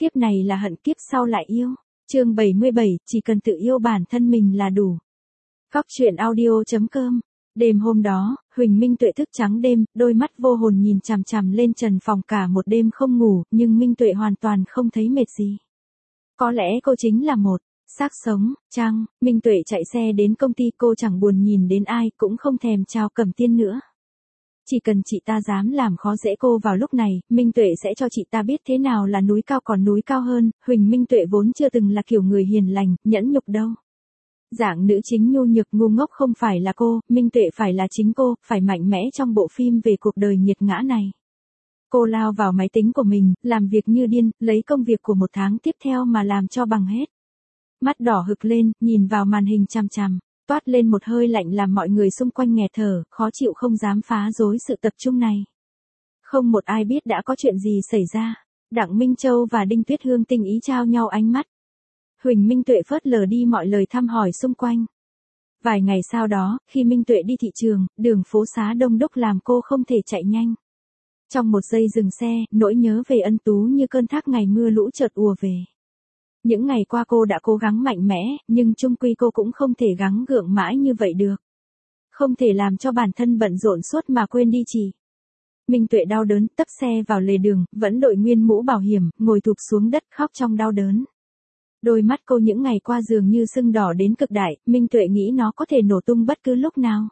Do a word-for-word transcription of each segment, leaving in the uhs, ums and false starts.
Kiếp này là hận, kiếp sau lại yêu. Chương bảy mươi bảy, chỉ cần tự yêu bản thân mình là đủ. Góc truyện audio chấm com. Đêm hôm đó, Huỳnh Minh Tuệ thức trắng đêm, đôi mắt vô hồn nhìn chằm chằm lên trần phòng cả một đêm không ngủ, nhưng Minh Tuệ hoàn toàn không thấy mệt gì. Có lẽ cô chính là một xác sống, chăng? Minh Tuệ chạy xe đến công ty, cô chẳng buồn nhìn đến ai, cũng không thèm chào Cẩm Tiên nữa. Chỉ cần chị ta dám làm khó dễ cô vào lúc này, Minh Tuệ sẽ cho chị ta biết thế nào là núi cao còn núi cao hơn. Huỳnh Minh Tuệ vốn chưa từng là kiểu người hiền lành, nhẫn nhục đâu. Dạng nữ chính nhu nhược ngu ngốc không phải là cô, Minh Tuệ phải là chính cô, phải mạnh mẽ trong bộ phim về cuộc đời nghiệt ngã này. Cô lao vào máy tính của mình, làm việc như điên, lấy công việc của một tháng tiếp theo mà làm cho bằng hết. Mắt đỏ hực lên, nhìn vào màn hình chằm chằm, toát lên một hơi lạnh làm mọi người xung quanh nghẹt thở, khó chịu không dám phá rối sự tập trung này. Không một ai biết đã có chuyện gì xảy ra. Đặng Minh Châu và Đinh Tuyết Hương tinh ý trao nhau ánh mắt. Huỳnh Minh Tuệ phớt lờ đi mọi lời thăm hỏi xung quanh. Vài ngày sau đó, khi Minh Tuệ đi thị trường, đường phố xá đông đúc làm cô không thể chạy nhanh. Trong một giây dừng xe, nỗi nhớ về Ân Tú như cơn thác ngày mưa lũ chợt ùa về. Những ngày qua cô đã cố gắng mạnh mẽ, nhưng chung quy cô cũng không thể gắng gượng mãi như vậy được. Không thể làm cho bản thân bận rộn suốt mà quên đi chị. Minh Tuệ đau đớn, tấp xe vào lề đường, vẫn đội nguyên mũ bảo hiểm, ngồi thụp xuống đất khóc trong đau đớn. Đôi mắt cô những ngày qua dường như sưng đỏ đến cực đại, Minh Tuệ nghĩ nó có thể nổ tung bất cứ lúc nào.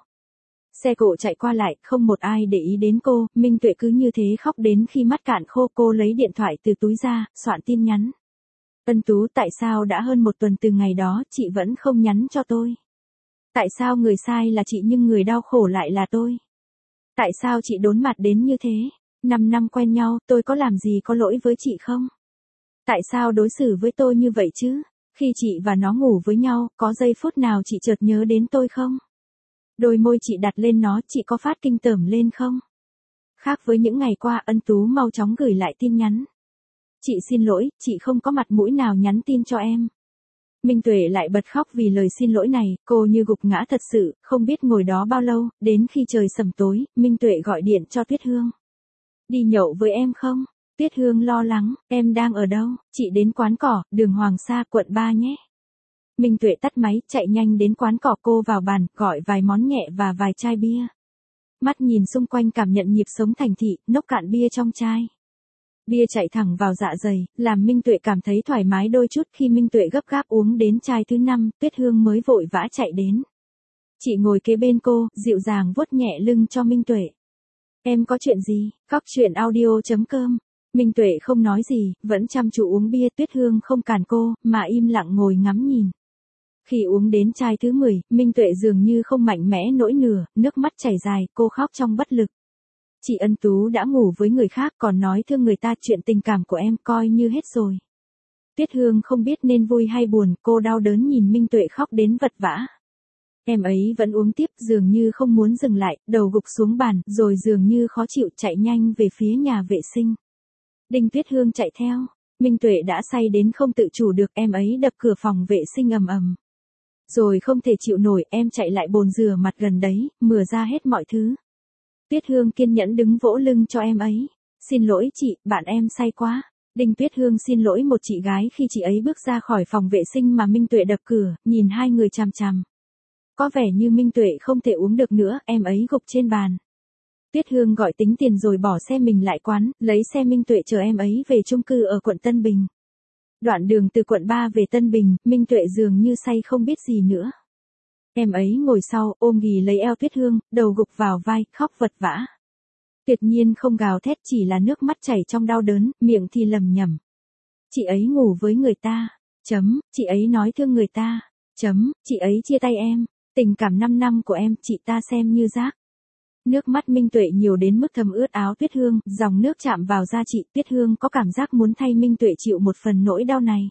Xe cộ chạy qua lại, không một ai để ý đến cô, Minh Tuệ cứ như thế khóc đến khi mắt cạn khô. Cô lấy điện thoại từ túi ra, soạn tin nhắn. Ân Tú, tại sao đã hơn một tuần từ ngày đó, chị vẫn không nhắn cho tôi? Tại sao người sai là chị nhưng người đau khổ lại là tôi? Tại sao chị đốn mặt đến như thế? Năm năm quen nhau, tôi có làm gì có lỗi với chị không? Tại sao đối xử với tôi như vậy chứ? Khi chị và nó ngủ với nhau, có giây phút nào chị chợt nhớ đến tôi không? Đôi môi chị đặt lên nó, chị có phát kinh tởm lên không? Khác với những ngày qua, Ân Tú mau chóng gửi lại tin nhắn. Chị xin lỗi, chị không có mặt mũi nào nhắn tin cho em. Minh Tuệ lại bật khóc vì lời xin lỗi này, cô như gục ngã thật sự, không biết ngồi đó bao lâu, đến khi trời sầm tối, Minh Tuệ gọi điện cho Tuyết Hương. Đi nhậu với em không? Tuyết Hương lo lắng, em đang ở đâu? Chị đến quán cỏ, đường Hoàng Sa, quận ba nhé. Minh Tuệ tắt máy, chạy nhanh đến quán cỏ, cô vào bàn, gọi vài món nhẹ và vài chai bia. Mắt nhìn xung quanh cảm nhận nhịp sống thành thị, nốc cạn bia trong chai. Bia chạy thẳng vào dạ dày, làm Minh Tuệ cảm thấy thoải mái đôi chút. Khi Minh Tuệ gấp gáp uống đến chai thứ năm, Tuyết Hương mới vội vã chạy đến. Chị ngồi kế bên cô, dịu dàng vuốt nhẹ lưng cho Minh Tuệ. Em có chuyện gì? Góc truyện audio chấm com. Minh Tuệ không nói gì, vẫn chăm chú uống bia. Tuyết Hương không cản cô, mà im lặng ngồi ngắm nhìn. Khi uống đến chai thứ mười, Minh Tuệ dường như không mạnh mẽ nổi nửa, nước mắt chảy dài, cô khóc trong bất lực. Chị Ân Tú đã ngủ với người khác còn nói thương người ta, chuyện tình cảm của em coi như hết rồi. Tuyết Hương không biết nên vui hay buồn, cô đau đớn nhìn Minh Tuệ khóc đến vật vã. Em ấy vẫn uống tiếp, dường như không muốn dừng lại, đầu gục xuống bàn, rồi dường như khó chịu chạy nhanh về phía nhà vệ sinh. Đinh Tuyết Hương chạy theo, Minh Tuệ đã say đến không tự chủ được, em ấy đập cửa phòng vệ sinh ầm ầm. Rồi không thể chịu nổi, em chạy lại bồn rửa mặt gần đấy, mừa ra hết mọi thứ. Tuyết Hương kiên nhẫn đứng vỗ lưng cho em ấy. Xin lỗi chị, bạn em say quá. Đinh Tuyết Hương xin lỗi một chị gái khi chị ấy bước ra khỏi phòng vệ sinh mà Minh Tuệ đập cửa, nhìn hai người chằm chằm. Có vẻ như Minh Tuệ không thể uống được nữa, em ấy gục trên bàn. Tuyết Hương gọi tính tiền rồi bỏ xe mình lại quán, lấy xe Minh Tuệ chờ em ấy về chung cư ở quận Tân Bình. Đoạn đường từ quận ba về Tân Bình, Minh Tuệ dường như say không biết gì nữa. Em ấy ngồi sau, ôm ghì lấy eo Tuyết Hương, đầu gục vào vai, khóc vật vã. Tuyệt nhiên không gào thét, chỉ là nước mắt chảy trong đau đớn, miệng thì lầm nhầm. Chị ấy ngủ với người ta. Chấm, chị ấy nói thương người ta. Chấm, chị ấy chia tay em. Tình cảm năm năm của em, chị ta xem như rác. Nước mắt Minh Tuệ nhiều đến mức thấm ướt áo Tuyết Hương, dòng nước chạm vào da chị. Tuyết Hương có cảm giác muốn thay Minh Tuệ chịu một phần nỗi đau này.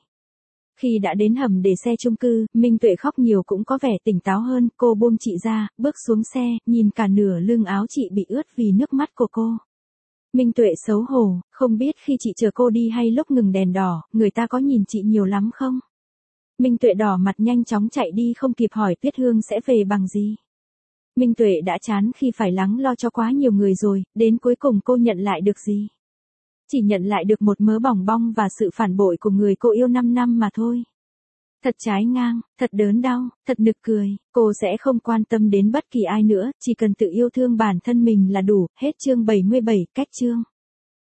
Khi đã đến hầm để xe chung cư, Minh Tuệ khóc nhiều cũng có vẻ tỉnh táo hơn, cô buông chị ra, bước xuống xe, nhìn cả nửa lưng áo chị bị ướt vì nước mắt của cô. Minh Tuệ xấu hổ, không biết khi chị chờ cô đi hay lúc ngừng đèn đỏ, người ta có nhìn chị nhiều lắm không? Minh Tuệ đỏ mặt nhanh chóng chạy đi, không kịp hỏi Tuyết Hương sẽ về bằng gì. Minh Tuệ đã chán khi phải lắng lo cho quá nhiều người rồi, đến cuối cùng cô nhận lại được gì? chỉ nhận lại được một mớ bòng bong và sự phản bội của người cô yêu năm năm mà thôi. Thật trái ngang, thật đớn đau, thật nực cười, cô sẽ không quan tâm đến bất kỳ ai nữa, chỉ cần tự yêu thương bản thân mình là đủ. Hết chương bảy mươi bảy, cách chương.